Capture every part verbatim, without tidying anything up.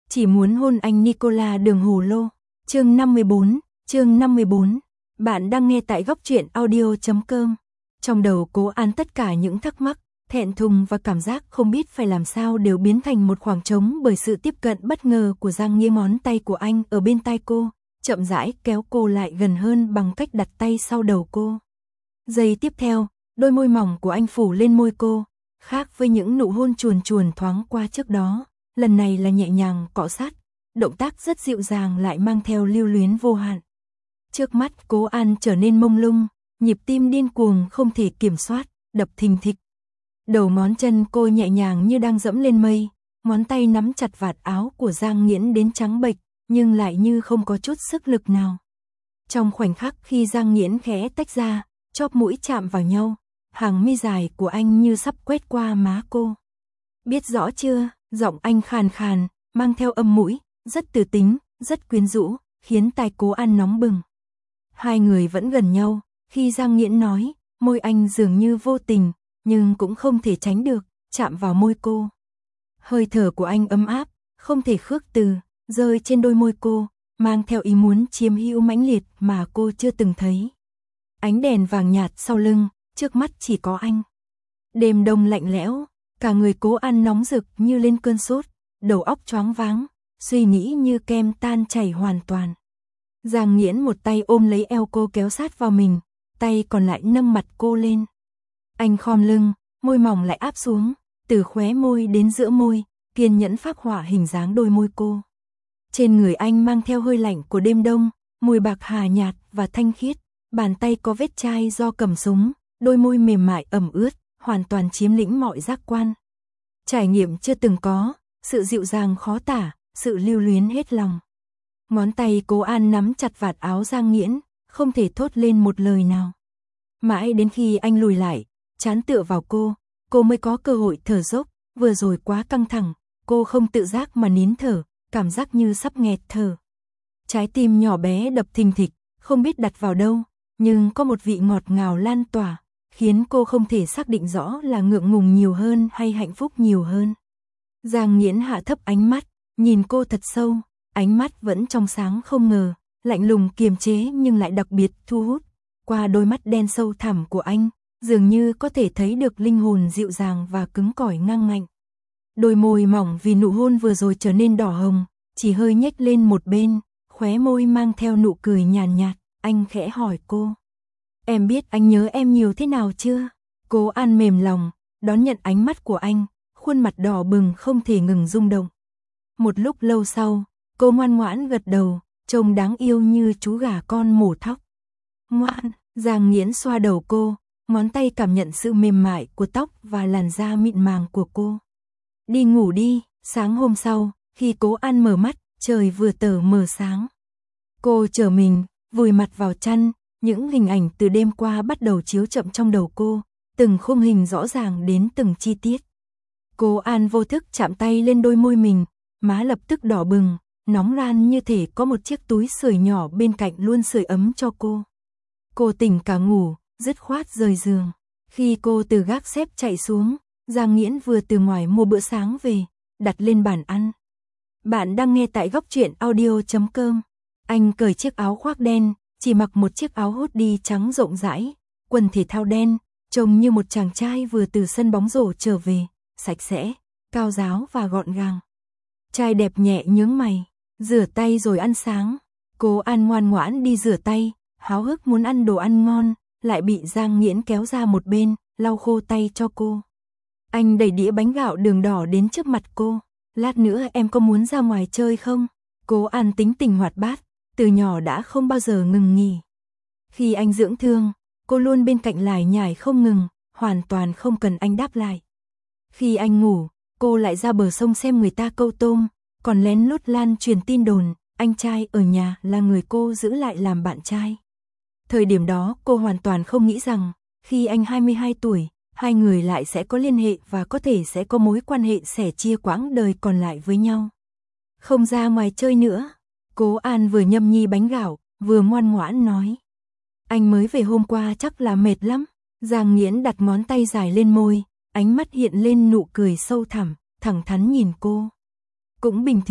chỉ muốn hôn anh Nicola Đường Hồ Lô. Chương năm mươi bốn, chương năm mươi bốn. Bạn đang nghe tại góc truyện audio chấm com. Trong đầu Cố An tất cả những thắc mắc, thẹn thùng và cảm giác không biết phải làm sao đều biến thành một khoảng trống bởi sự tiếp cận bất ngờ của Giang Nghĩa. Ngón tay của anh ở bên tai cô, chậm rãi kéo cô lại gần hơn bằng cách đặt tay sau đầu cô. Giây tiếp theo, đôi môi mỏng của anh phủ lên môi cô, khác với những nụ hôn chuồn chuồn thoáng qua trước đó, lần này là nhẹ nhàng cọ sát, động tác rất dịu dàng lại mang theo lưu luyến vô hạn. Trước mắt Cố An trở nên mông lung, nhịp tim điên cuồng không thể kiểm soát, đập thình thịch. Đầu ngón chân cô nhẹ nhàng như đang dẫm lên mây, ngón tay nắm chặt vạt áo của Giang Nghiễn đến trắng bệch, nhưng lại như không có chút sức lực nào. Trong khoảnh khắc khi Giang Nghiễn khẽ tách ra, chóp mũi chạm vào nhau, hàng mi dài của anh như sắp quét qua má cô. Biết rõ chưa? Giọng anh khàn khàn, mang theo âm mũi, rất từ tính, rất quyến rũ, khiến tai Cố An nóng bừng. Hai người vẫn gần nhau, khi Giang Nghiễn nói, môi anh dường như vô tình, nhưng cũng không thể tránh được, chạm vào môi cô. Hơi thở của anh ấm áp, không thể khước từ, rơi trên đôi môi cô, mang theo ý muốn chiếm hữu mãnh liệt mà cô chưa từng thấy. Ánh đèn vàng nhạt sau lưng, trước mắt chỉ có anh. Đêm đông lạnh lẽo, cả người Cố An nóng rực như lên cơn sốt, đầu óc choáng váng, suy nghĩ như kem tan chảy hoàn toàn. Giang Nghiễn một tay ôm lấy eo cô kéo sát vào mình, tay còn lại nâng mặt cô lên. Anh khom lưng, môi mỏng lại áp xuống, từ khóe môi đến giữa môi, kiên nhẫn phác họa hình dáng đôi môi cô. Trên người anh mang theo hơi lạnh của đêm đông, mùi bạc hà nhạt và thanh khiết, bàn tay có vết chai do cầm súng, đôi môi mềm mại ẩm ướt, hoàn toàn chiếm lĩnh mọi giác quan. Trải nghiệm chưa từng có, sự dịu dàng khó tả, sự lưu luyến hết lòng. Ngón tay Cố An nắm chặt vạt áo Giang Nghiễn, không thể thốt lên một lời nào. Mãi đến khi anh lùi lại, trán tựa vào cô, cô mới có cơ hội thở dốc, vừa rồi quá căng thẳng, cô không tự giác mà nín thở, cảm giác như sắp nghẹt thở. Trái tim nhỏ bé đập thình thịch, không biết đặt vào đâu, nhưng có một vị ngọt ngào lan tỏa, khiến cô không thể xác định rõ là ngượng ngùng nhiều hơn hay hạnh phúc nhiều hơn. Giang Nghiễn hạ thấp ánh mắt, nhìn cô thật sâu, ánh mắt vẫn trong sáng không ngờ, lạnh lùng kiềm chế nhưng lại đặc biệt thu hút. Qua đôi mắt đen sâu thẳm của anh, dường như có thể thấy được linh hồn dịu dàng và cứng cỏi ngang ngạnh. Đôi môi mỏng vì nụ hôn vừa rồi trở nên đỏ hồng, chỉ hơi nhếch lên một bên, khóe môi mang theo nụ cười nhàn nhạt, anh khẽ hỏi cô. Em biết anh nhớ em nhiều thế nào chưa? Cố An mềm lòng, đón nhận ánh mắt của anh, khuôn mặt đỏ bừng không thể ngừng rung động. Một lúc lâu sau, cô ngoan ngoãn gật đầu, trông đáng yêu như chú gà con mổ thóc. Ngoan, Giang Nghiễn xoa đầu cô, ngón tay cảm nhận sự mềm mại của tóc và làn da mịn màng của cô. Đi ngủ đi. Sáng hôm sau, khi Cố An mở mắt, trời vừa tờ mờ sáng. Cô trở mình, vùi mặt vào chăn, những hình ảnh từ đêm qua bắt đầu chiếu chậm trong đầu cô, từng khung hình rõ ràng đến từng chi tiết. Cố An vô thức chạm tay lên đôi môi mình, má lập tức đỏ bừng, nóng ran như thể có một chiếc túi sưởi nhỏ bên cạnh luôn sưởi ấm cho cô. Cô tỉnh cả ngủ, dứt khoát rời giường. Khi cô từ gác xếp chạy xuống, Giang Nghiễn vừa từ ngoài mua bữa sáng về, đặt lên bàn ăn. Bạn đang nghe tại góc truyện audio chấm com. Anh cởi chiếc áo khoác đen, chỉ mặc một chiếc áo hoodie trắng rộng rãi, quần thể thao đen, trông như một chàng trai vừa từ sân bóng rổ trở về, sạch sẽ, cao ráo và gọn gàng. Trai đẹp nhẹ nhướng mày, rửa tay rồi ăn sáng. Cố An ngoan ngoãn đi rửa tay, háo hức muốn ăn đồ ăn ngon, lại bị Giang Nghiễn kéo ra một bên, lau khô tay cho cô. Anh đẩy đĩa bánh gạo đường đỏ đến trước mặt cô. Lát nữa em có muốn ra ngoài chơi không? Cố An tính tình hoạt bát, từ nhỏ đã không bao giờ ngừng nghỉ. Khi anh dưỡng thương, cô luôn bên cạnh lải nhải không ngừng, hoàn toàn không cần anh đáp lại. Khi anh ngủ, cô lại ra bờ sông xem người ta câu tôm, còn lén lút lan truyền tin đồn, anh trai ở nhà là người cô giữ lại làm bạn trai. Thời điểm đó cô hoàn toàn không nghĩ rằng, khi anh hai mươi hai tuổi, hai người lại sẽ có liên hệ và có thể sẽ có mối quan hệ sẻ chia quãng đời còn lại với nhau. Không ra ngoài chơi nữa. Cố An vừa nhâm nhi bánh gạo, vừa ngoan ngoãn nói. Anh mới về hôm qua chắc là mệt lắm. Giang Nghiễn đặt ngón tay dài lên môi, ánh mắt hiện lên nụ cười sâu thẳm, thẳng thắn nhìn cô. Cũng bình thường,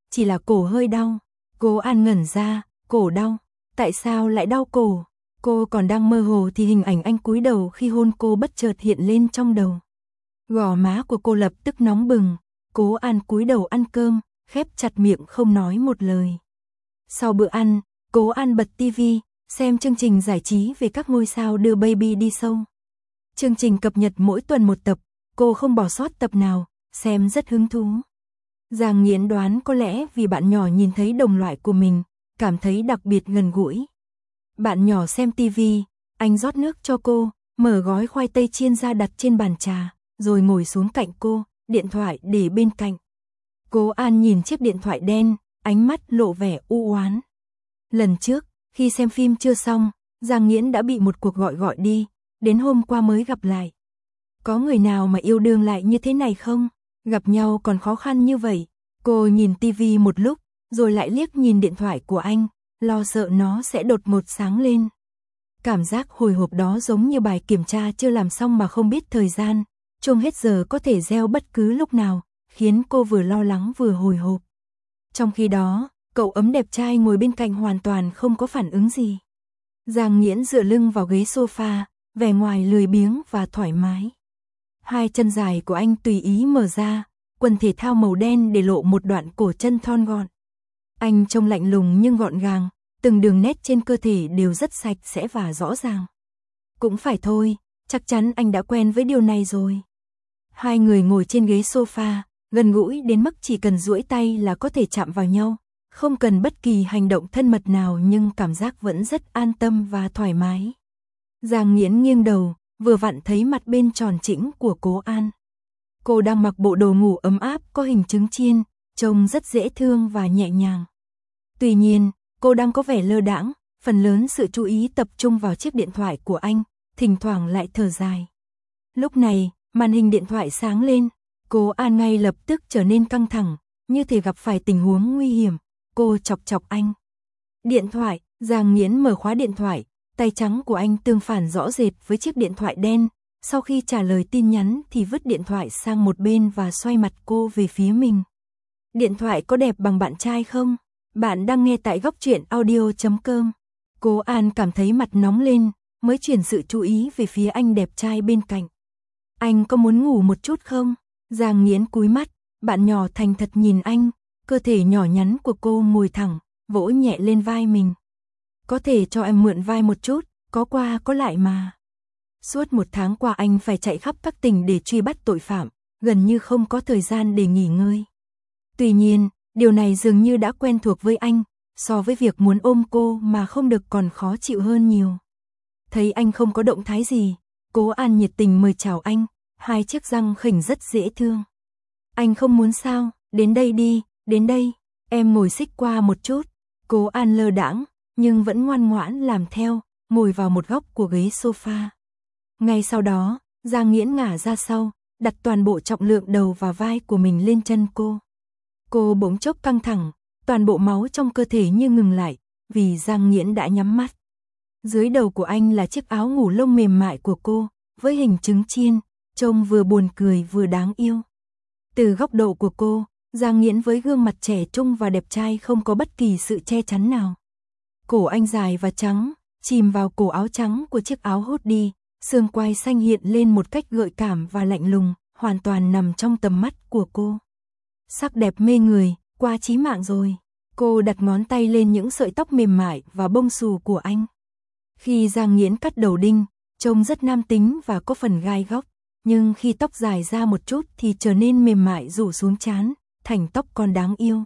chỉ là cổ hơi đau. Cố An ngẩn ra, cổ đau, tại sao lại đau cổ? Cô còn đang mơ hồ thì hình ảnh anh cúi đầu khi hôn cô bất chợt hiện lên trong đầu. Gò má của cô lập tức nóng bừng, Cố An cúi đầu ăn cơm, khép chặt miệng không nói một lời. Sau bữa ăn, Cố An bật tivi, xem chương trình giải trí về các ngôi sao đưa baby đi show. Chương trình cập nhật mỗi tuần một tập, cô không bỏ sót tập nào, xem rất hứng thú. Giang Nghiễn đoán có lẽ vì bạn nhỏ nhìn thấy đồng loại của mình, cảm thấy đặc biệt gần gũi. Bạn nhỏ xem tivi, anh rót nước cho cô, mở gói khoai tây chiên ra đặt trên bàn trà, rồi ngồi xuống cạnh cô, điện thoại để bên cạnh. Cố An nhìn chiếc điện thoại đen, ánh mắt lộ vẻ u oán. Lần trước, khi xem phim chưa xong, Giang Nghiễn đã bị một cuộc gọi gọi đi, đến hôm qua mới gặp lại. Có người nào mà yêu đương lại như thế này không? Gặp nhau còn khó khăn như vậy. Cô nhìn tivi một lúc, rồi lại liếc nhìn điện thoại của anh, lo sợ nó sẽ đột ngột sáng lên. Cảm giác hồi hộp đó giống như bài kiểm tra chưa làm xong mà không biết thời gian, chuông hết giờ có thể reo bất cứ lúc nào, khiến cô vừa lo lắng vừa hồi hộp. Trong khi đó, cậu ấm đẹp trai ngồi bên cạnh hoàn toàn không có phản ứng gì. Giang Nghiễn dựa lưng vào ghế sofa, vẻ ngoài lười biếng và thoải mái. Hai chân dài của anh tùy ý mở ra, quần thể thao màu đen để lộ một đoạn cổ chân thon gọn. Anh trông lạnh lùng nhưng gọn gàng, từng đường nét trên cơ thể đều rất sạch sẽ và rõ ràng. Cũng phải thôi, chắc chắn anh đã quen với điều này rồi. Hai người ngồi trên ghế sofa, gần gũi đến mức chỉ cần duỗi tay là có thể chạm vào nhau, không cần bất kỳ hành động thân mật nào nhưng cảm giác vẫn rất an tâm và thoải mái. Giang Nghiễn nghiêng đầu, vừa vặn thấy mặt bên tròn trĩnh của Cố An. Cô đang mặc bộ đồ ngủ ấm áp có hình trứng chiên, trông rất dễ thương và nhẹ nhàng. Tuy nhiên, cô đang có vẻ lơ đãng, phần lớn sự chú ý tập trung vào chiếc điện thoại của anh, thỉnh thoảng lại thở dài. Lúc này, màn hình điện thoại sáng lên, Cố An ngay lập tức trở nên căng thẳng, như thể gặp phải tình huống nguy hiểm. Cô chọc chọc anh. Điện thoại, Giang Nghiễn mở khóa điện thoại, tay trắng của anh tương phản rõ rệt với chiếc điện thoại đen. Sau khi trả lời tin nhắn thì vứt điện thoại sang một bên và xoay mặt cô về phía mình. Điện thoại có đẹp bằng bạn trai không? Bạn đang nghe tại góc truyện audio chấm com. Cố An cảm thấy mặt nóng lên, mới chuyển sự chú ý về phía anh đẹp trai bên cạnh. Anh có muốn ngủ một chút không? Giang Nghiễn cúi mắt, bạn nhỏ thành thật nhìn anh, cơ thể nhỏ nhắn của cô ngồi thẳng, vỗ nhẹ lên vai mình. Có thể cho em mượn vai một chút, có qua có lại mà. Suốt một tháng qua anh phải chạy khắp các tỉnh để truy bắt tội phạm, gần như không có thời gian để nghỉ ngơi. Tuy nhiên, điều này dường như đã quen thuộc với anh, so với việc muốn ôm cô mà không được còn khó chịu hơn nhiều. Thấy anh không có động thái gì, Cố An nhiệt tình mời chào anh, hai chiếc răng khỉnh rất dễ thương. Anh không muốn sao, đến đây đi, đến đây, em ngồi xích qua một chút. Cố An lơ đãng, nhưng vẫn ngoan ngoãn làm theo, ngồi vào một góc của ghế sofa. Ngay sau đó, Giang Nghiễn ngả ra sau, đặt toàn bộ trọng lượng đầu và vai của mình lên chân cô. Cô bỗng chốc căng thẳng, toàn bộ máu trong cơ thể như ngừng lại, vì Giang Nghiễn đã nhắm mắt. Dưới đầu của anh là chiếc áo ngủ lông mềm mại của cô, với hình trứng chiên, trông vừa buồn cười vừa đáng yêu. Từ góc độ của cô, Giang Nghiễn với gương mặt trẻ trung và đẹp trai không có bất kỳ sự che chắn nào. Cổ anh dài và trắng, chìm vào cổ áo trắng của chiếc áo hoodie, xương quai xanh hiện lên một cách gợi cảm và lạnh lùng, hoàn toàn nằm trong tầm mắt của cô. Sắc đẹp mê người, qua chí mạng rồi. Cô đặt ngón tay lên những sợi tóc mềm mại và bông xù của anh. Khi Giang Nghiễn cắt đầu đinh, trông rất nam tính và có phần gai góc, nhưng khi tóc dài ra một chút thì trở nên mềm mại rủ xuống trán, thành tóc con đáng yêu.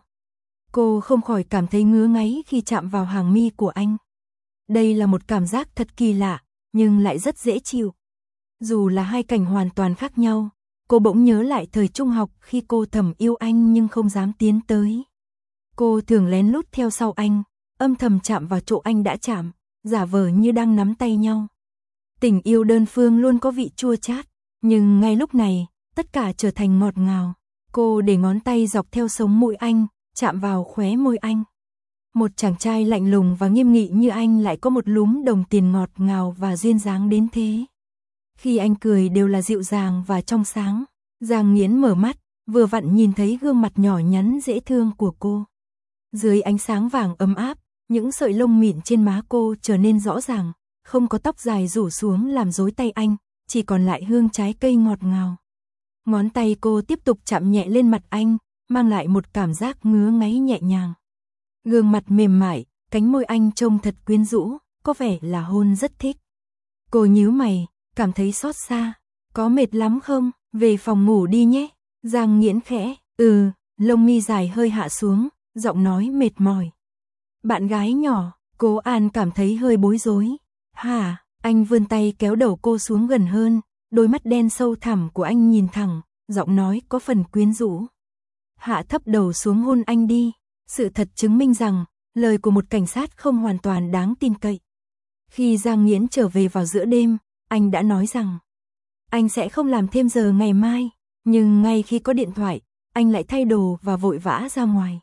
Cô không khỏi cảm thấy ngứa ngáy khi chạm vào hàng mi của anh. Đây là một cảm giác thật kỳ lạ, nhưng lại rất dễ chịu. Dù là hai cảnh hoàn toàn khác nhau, cô bỗng nhớ lại thời trung học khi cô thầm yêu anh nhưng không dám tiến tới. Cô thường lén lút theo sau anh, âm thầm chạm vào chỗ anh đã chạm, giả vờ như đang nắm tay nhau. Tình yêu đơn phương luôn có vị chua chát, nhưng ngay lúc này, tất cả trở thành ngọt ngào. Cô để ngón tay dọc theo sống mũi anh, chạm vào khóe môi anh. Một chàng trai lạnh lùng và nghiêm nghị như anh lại có một lúm đồng tiền ngọt ngào và duyên dáng đến thế. Khi anh cười đều là dịu dàng và trong sáng. Giang Nghiễn mở mắt, vừa vặn nhìn thấy gương mặt nhỏ nhắn dễ thương của cô. Dưới ánh sáng vàng ấm áp, những sợi lông mịn trên má cô trở nên rõ ràng, không có tóc dài rủ xuống làm rối tay anh, chỉ còn lại hương trái cây ngọt ngào. Ngón tay cô tiếp tục chạm nhẹ lên mặt anh, mang lại một cảm giác ngứa ngáy nhẹ nhàng. Gương mặt mềm mại, cánh môi anh trông thật quyến rũ, có vẻ là hôn rất thích. Cô nhíu mày, cảm thấy xót xa. Có mệt lắm không? Về phòng ngủ đi nhé. Giang Nghiễn khẽ, ừ, lông mi dài hơi hạ xuống, giọng nói mệt mỏi. Bạn gái nhỏ, Cố An cảm thấy hơi bối rối. Hả? Anh vươn tay kéo đầu cô xuống gần hơn, đôi mắt đen sâu thẳm của anh nhìn thẳng, giọng nói có phần quyến rũ. Hạ thấp đầu xuống hôn anh đi. Sự thật chứng minh rằng, lời của một cảnh sát không hoàn toàn đáng tin cậy. Khi Giang Nghiễn trở về vào giữa đêm, anh đã nói rằng anh sẽ không làm thêm giờ ngày mai, nhưng ngay khi có điện thoại, anh lại thay đồ và vội vã ra ngoài.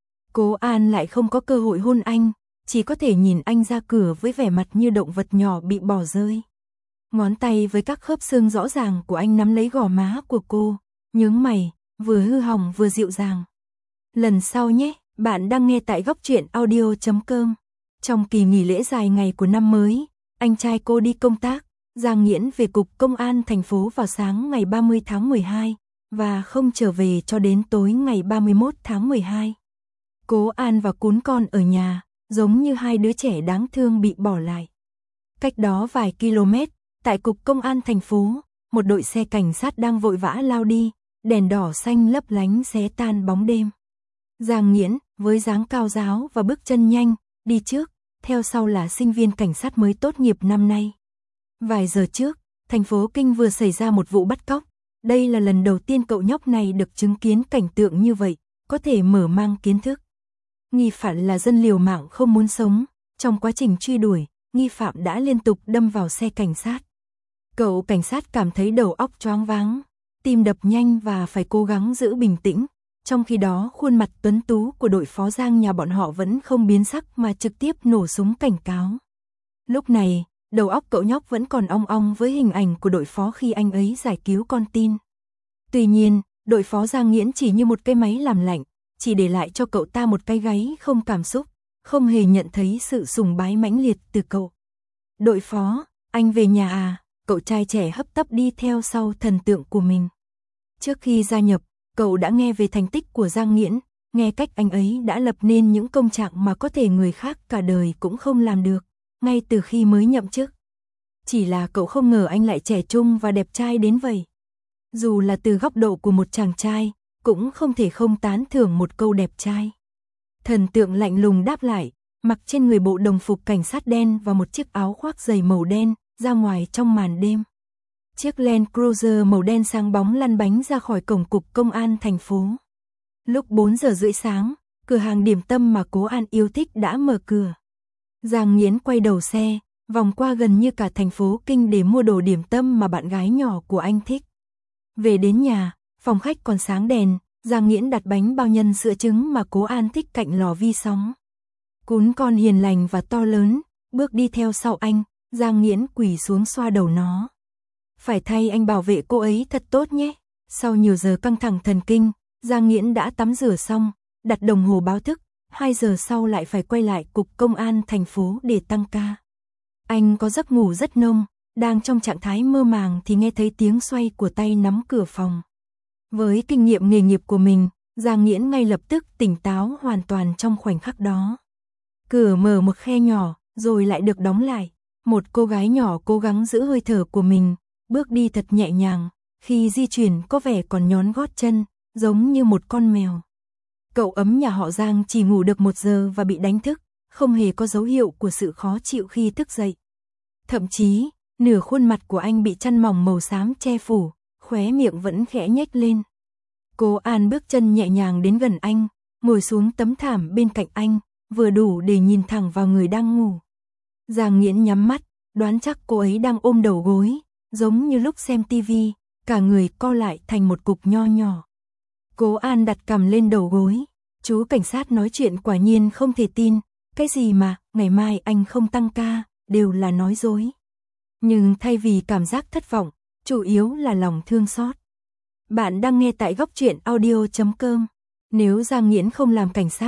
Cố An lại không có cơ hội hôn anh, chỉ có thể nhìn anh ra cửa với vẻ mặt như động vật nhỏ bị bỏ rơi. Ngón tay với các khớp xương rõ ràng của anh nắm lấy gò má của cô, nhướng mày, vừa hư hỏng vừa dịu dàng. Lần sau nhé, bạn đang nghe tại góc truyện audio chấm com. Trong kỳ nghỉ lễ dài ngày của năm mới, anh trai cô đi công tác, Giang Nghiễn về cục công an thành phố vào sáng ngày ba mươi tháng mười hai và không trở về cho đến tối ngày ba mươi mốt tháng mười hai. Cố An và Cún Con ở nhà, giống như hai đứa trẻ đáng thương bị bỏ lại. Cách đó vài km, tại cục công an thành phố, một đội xe cảnh sát đang vội vã lao đi, đèn đỏ xanh lấp lánh xé tan bóng đêm. Giang Nghiễn, với dáng cao ráo và bước chân nhanh, đi trước, theo sau là sinh viên cảnh sát mới tốt nghiệp năm nay. Vài giờ trước, thành phố Kinh vừa xảy ra một vụ bắt cóc. Đây là lần đầu tiên cậu nhóc này được chứng kiến cảnh tượng như vậy, có thể mở mang kiến thức. Nghi phạm là dân liều mạng không muốn sống, trong quá trình truy đuổi, nghi phạm đã liên tục đâm vào xe cảnh sát. Cậu cảnh sát cảm thấy đầu óc choáng váng, tim đập nhanh và phải cố gắng giữ bình tĩnh. Trong khi đó, khuôn mặt tuấn tú của đội phó Giang nhà bọn họ vẫn không biến sắc mà trực tiếp nổ súng cảnh cáo. Lúc này, đầu óc cậu nhóc vẫn còn ong ong với hình ảnh của đội phó khi anh ấy giải cứu con tin. Tuy nhiên, đội phó Giang Nghiễn chỉ như một cái máy làm lạnh, chỉ để lại cho cậu ta một cái gáy không cảm xúc, không hề nhận thấy sự sùng bái mãnh liệt từ cậu. Đội phó, anh về nhà à? Cậu trai trẻ hấp tấp đi theo sau thần tượng của mình. Trước khi gia nhập, cậu đã nghe về thành tích của Giang Nghiễn, nghe cách anh ấy đã lập nên những công trạng mà có thể người khác cả đời cũng không làm được, ngay từ khi mới nhậm chức. Chỉ là cậu không ngờ anh lại trẻ trung và đẹp trai đến vậy. Dù là từ góc độ của một chàng trai, cũng không thể không tán thưởng một câu đẹp trai. Thần tượng lạnh lùng đáp lại, mặc trên người bộ đồng phục cảnh sát đen và một chiếc áo khoác dày màu đen, ra ngoài trong màn đêm. Chiếc Land Cruiser màu đen sáng bóng lăn bánh ra khỏi cổng cục công an thành phố. Lúc bốn giờ rưỡi sáng, cửa hàng điểm tâm mà Cố An yêu thích đã mở cửa. Giang Nghiễn quay đầu xe, vòng qua gần như cả thành phố Kinh để mua đồ điểm tâm mà bạn gái nhỏ của anh thích. Về đến nhà, phòng khách còn sáng đèn, Giang Nghiễn đặt bánh bao nhân sữa trứng mà Cố An thích cạnh lò vi sóng. Cún Con hiền lành và to lớn, bước đi theo sau anh, Giang Nghiễn quỳ xuống xoa đầu nó. Phải thay anh bảo vệ cô ấy thật tốt nhé. Sau nhiều giờ căng thẳng thần kinh, Giang Nghiễn đã tắm rửa xong, đặt đồng hồ báo thức, hai giờ sau lại phải quay lại cục công an thành phố để tăng ca. Anh có giấc ngủ rất nông, đang trong trạng thái mơ màng thì nghe thấy tiếng xoay của tay nắm cửa phòng. Với kinh nghiệm nghề nghiệp của mình, Giang Nghiễn ngay lập tức tỉnh táo hoàn toàn trong khoảnh khắc đó. Cửa mở một khe nhỏ, rồi lại được đóng lại. Một cô gái nhỏ cố gắng giữ hơi thở của mình, bước đi thật nhẹ nhàng, khi di chuyển có vẻ còn nhón gót chân, giống như một con mèo. Cậu ấm nhà họ Giang chỉ ngủ được một giờ và bị đánh thức, không hề có dấu hiệu của sự khó chịu khi thức dậy. Thậm chí, nửa khuôn mặt của anh bị chăn mỏng màu xám che phủ, khóe miệng vẫn khẽ nhếch lên. Cố An bước chân nhẹ nhàng đến gần anh, ngồi xuống tấm thảm bên cạnh anh, vừa đủ để nhìn thẳng vào người đang ngủ. Giang Nghiễn nhắm mắt, đoán chắc cô ấy đang ôm đầu gối, giống như lúc xem tivi, cả người co lại thành một cục nho nhỏ. Cố An đặt cằm lên đầu gối, chú cảnh sát nói chuyện quả nhiên không thể tin, cái gì mà, ngày mai anh không tăng ca, đều là nói dối. Nhưng thay vì cảm giác thất vọng, chủ yếu là lòng thương xót. Bạn đang nghe tại góc truyện audio chấm com. Nếu Giang Nghiễn không làm cảnh sát,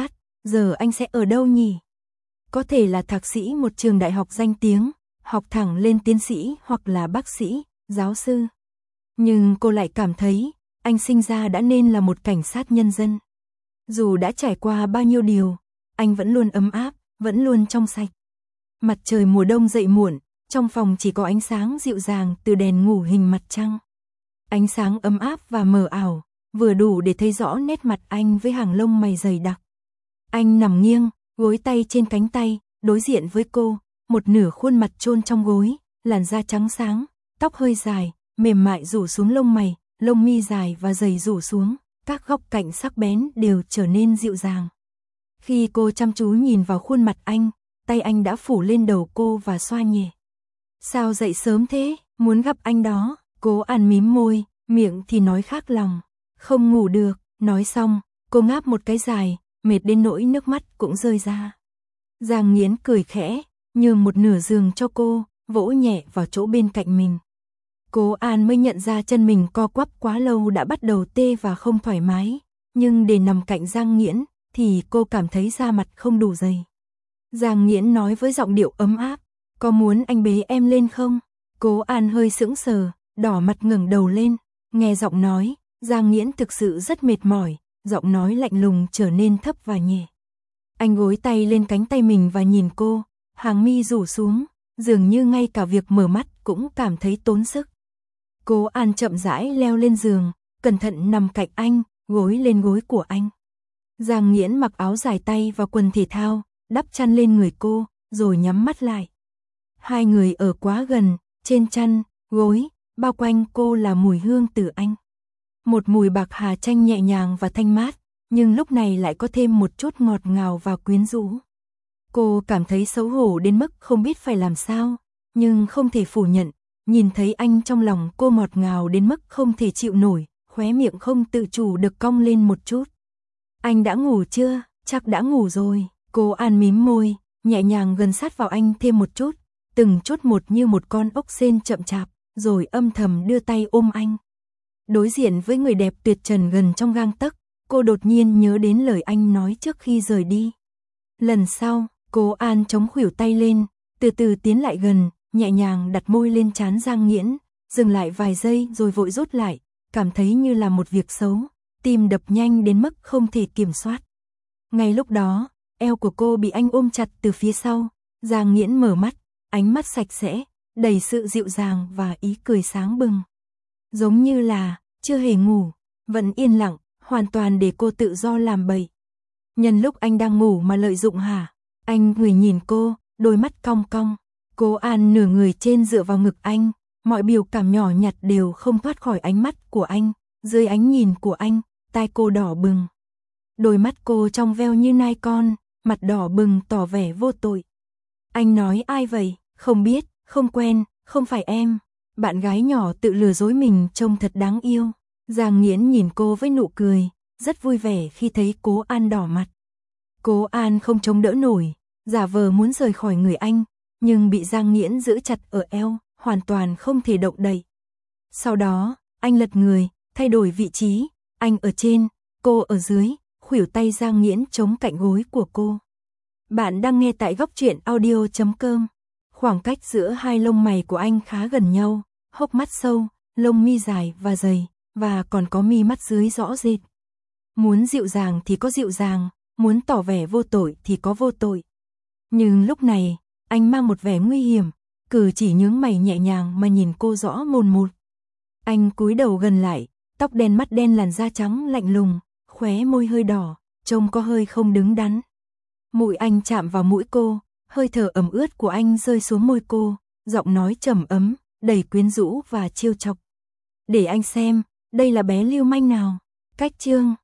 giờ anh sẽ ở đâu nhỉ? Có thể là thạc sĩ một trường đại học danh tiếng, học thẳng lên tiến sĩ hoặc là bác sĩ, giáo sư. Nhưng cô lại cảm thấy, anh sinh ra đã nên là một cảnh sát nhân dân. Dù đã trải qua bao nhiêu điều, anh vẫn luôn ấm áp, vẫn luôn trong sạch. Mặt trời mùa đông dậy muộn, trong phòng chỉ có ánh sáng dịu dàng từ đèn ngủ hình mặt trăng. Ánh sáng ấm áp và mờ ảo, vừa đủ để thấy rõ nét mặt anh với hàng lông mày dày đặc. Anh nằm nghiêng, gối tay trên cánh tay, đối diện với cô, một nửa khuôn mặt chôn trong gối, làn da trắng sáng, tóc hơi dài, mềm mại rủ xuống lông mày, lông mi dài và dày rủ xuống, các góc cạnh sắc bén đều trở nên dịu dàng. Khi cô chăm chú nhìn vào khuôn mặt anh, tay anh đã phủ lên đầu cô và xoa nhẹ. Sao dậy sớm thế, muốn gặp anh đó, Cố An mím môi, miệng thì nói khác lòng. Không ngủ được, nói xong, cô ngáp một cái dài, mệt đến nỗi nước mắt cũng rơi ra. Giang Nghiễn cười khẽ, nhường một nửa giường cho cô, vỗ nhẹ vào chỗ bên cạnh mình. Cố An mới nhận ra chân mình co quắp quá lâu đã bắt đầu tê và không thoải mái, nhưng để nằm cạnh Giang Nghiễn thì cô cảm thấy da mặt không đủ dày. Giang Nghiễn nói với giọng điệu ấm áp, có muốn anh bế em lên không? Cố An hơi sững sờ, đỏ mặt ngẩng đầu lên, nghe giọng nói, Giang Nghiễn thực sự rất mệt mỏi, giọng nói lạnh lùng trở nên thấp và nhẹ. Anh gối tay lên cánh tay mình và nhìn cô, hàng mi rủ xuống, dường như ngay cả việc mở mắt cũng cảm thấy tốn sức. Cố An chậm rãi leo lên giường, cẩn thận nằm cạnh anh, gối lên gối của anh. Giang Nghiễn mặc áo dài tay và quần thể thao, đắp chăn lên người cô, rồi nhắm mắt lại. Hai người ở quá gần, trên chăn, gối, bao quanh cô là mùi hương từ anh. Một mùi bạc hà chanh nhẹ nhàng và thanh mát, nhưng lúc này lại có thêm một chút ngọt ngào và quyến rũ. Cô cảm thấy xấu hổ đến mức không biết phải làm sao, nhưng không thể phủ nhận, nhìn thấy anh trong lòng cô ngọt ngào đến mức không thể chịu nổi, khóe miệng không tự chủ được cong lên một chút. Anh đã ngủ chưa? Chắc đã ngủ rồi. Cố An mím môi, nhẹ nhàng gần sát vào anh thêm một chút, từng chút một như một con ốc sên chậm chạp, rồi âm thầm đưa tay ôm anh. Đối diện với người đẹp tuyệt trần gần trong gang tấc, cô đột nhiên nhớ đến lời anh nói trước khi rời đi. Lần sau, Cố An chống khuỷu tay lên, từ từ tiến lại gần, nhẹ nhàng đặt môi lên trán Giang Nghiễn, dừng lại vài giây rồi vội rút lại, cảm thấy như là một việc xấu, tim đập nhanh đến mức không thể kiểm soát. Ngay lúc đó, eo của cô bị anh ôm chặt từ phía sau, Giang Nghiễn mở mắt, ánh mắt sạch sẽ, đầy sự dịu dàng và ý cười sáng bừng. Giống như là, chưa hề ngủ, vẫn yên lặng, hoàn toàn để cô tự do làm bậy. Nhân lúc anh đang ngủ mà lợi dụng hả? Anh ngửi nhìn cô, đôi mắt cong cong. Cố An nửa người trên dựa vào ngực anh, mọi biểu cảm nhỏ nhặt đều không thoát khỏi ánh mắt của anh, dưới ánh nhìn của anh, tai cô đỏ bừng. Đôi mắt cô trong veo như nai con, mặt đỏ bừng tỏ vẻ vô tội. Anh nói ai vậy? Không biết, không quen, không phải em. Bạn gái nhỏ tự lừa dối mình trông thật đáng yêu. Giang Nghiễn nhìn cô với nụ cười, rất vui vẻ khi thấy Cố An đỏ mặt. Cố An không chống đỡ nổi, giả vờ muốn rời khỏi người anh, nhưng bị Giang Nghiễn giữ chặt ở eo, hoàn toàn không thể động đậy. Sau đó, anh lật người, thay đổi vị trí, anh ở trên, cô ở dưới, khuỷu tay Giang Nghiễn chống cạnh gối của cô. Bạn đang nghe tại góc truyện audio chấm com. Khoảng cách giữa hai lông mày của anh khá gần nhau, hốc mắt sâu, lông mi dài và dày, và còn có mi mắt dưới rõ rệt. Muốn dịu dàng thì có dịu dàng, muốn tỏ vẻ vô tội thì có vô tội. Nhưng lúc này, anh mang một vẻ nguy hiểm, cử chỉ nhướng mày nhẹ nhàng mà nhìn cô rõ mồn một. Anh cúi đầu gần lại, tóc đen mắt đen làn da trắng lạnh lùng, khóe môi hơi đỏ, trông có hơi không đứng đắn. Mũi anh chạm vào mũi cô, hơi thở ẩm ướt của anh rơi xuống môi cô, giọng nói trầm ấm, đầy quyến rũ và trêu chọc. Để anh xem, đây là bé lưu manh nào. Cách chương